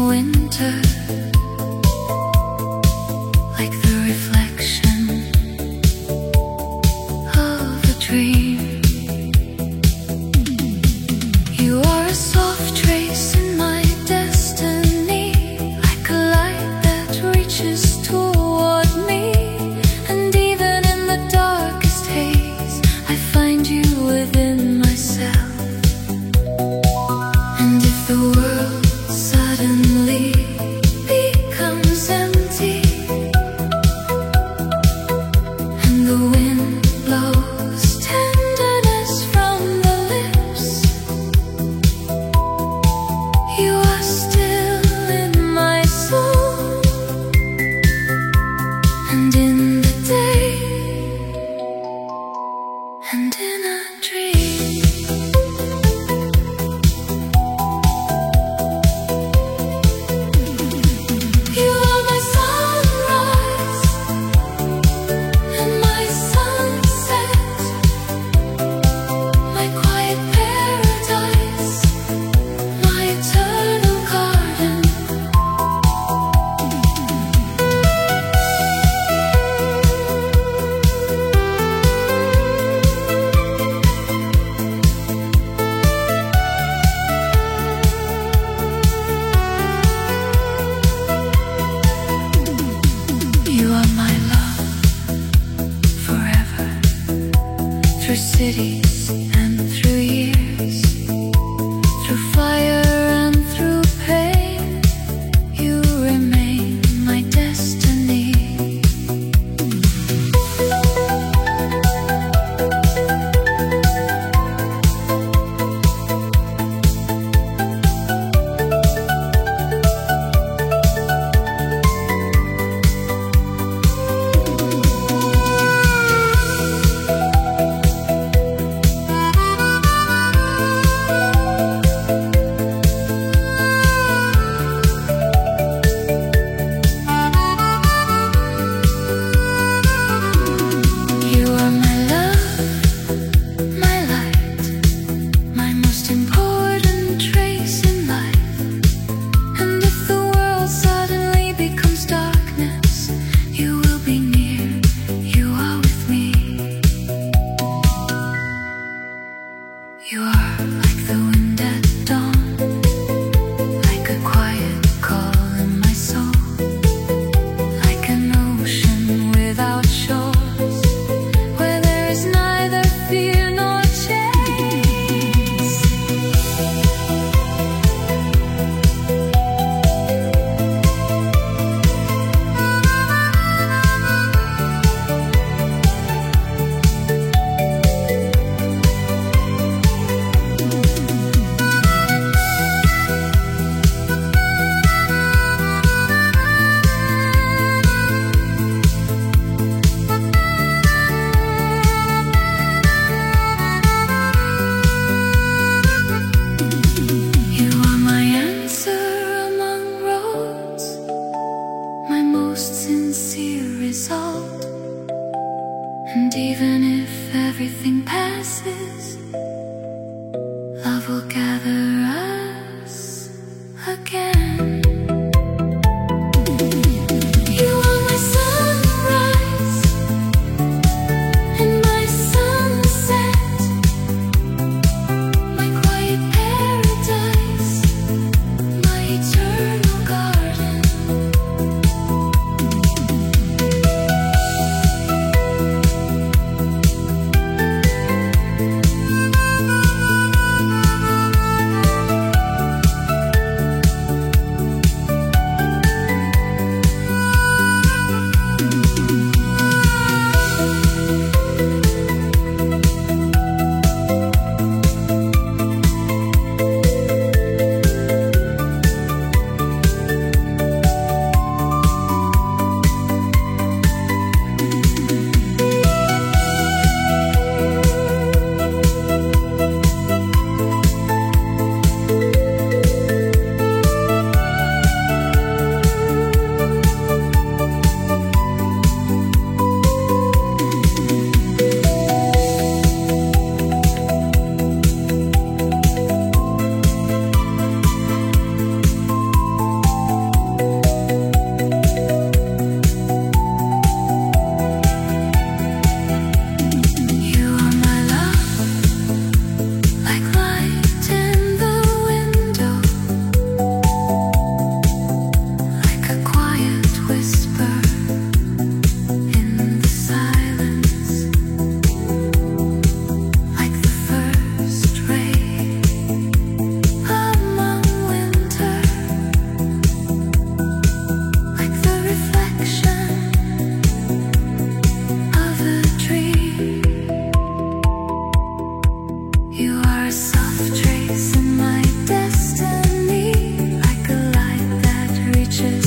winter, like the reflection of a dream. You are a soft trace in my destiny, like a light that reaches toward me. And even in the darkest haze, I find you within myself. And if the world suddenly becomes empty, and the wind blows tenderness from the lips, you are still in my soul. And in the day, and in a dream, you are my sunrise and my sunset, my quiet paradise, my eternal garden. You are my love forever, through cities and through years, through fire and through pain. You remain my destiny. You are my love, my light, my most important trace in life. And if the world suddenly becomes darkness, you will be near, you are with me. You are like the wind at dawn, like a quiet call in my soul, like an ocean without shores, where there is neither fear nor chase. You are my answer among roads, my most sincere result. And even if everything passes, love will gather us again. You are my sunrise and my sunset, my quiet paradise, my eternal garden. ashes.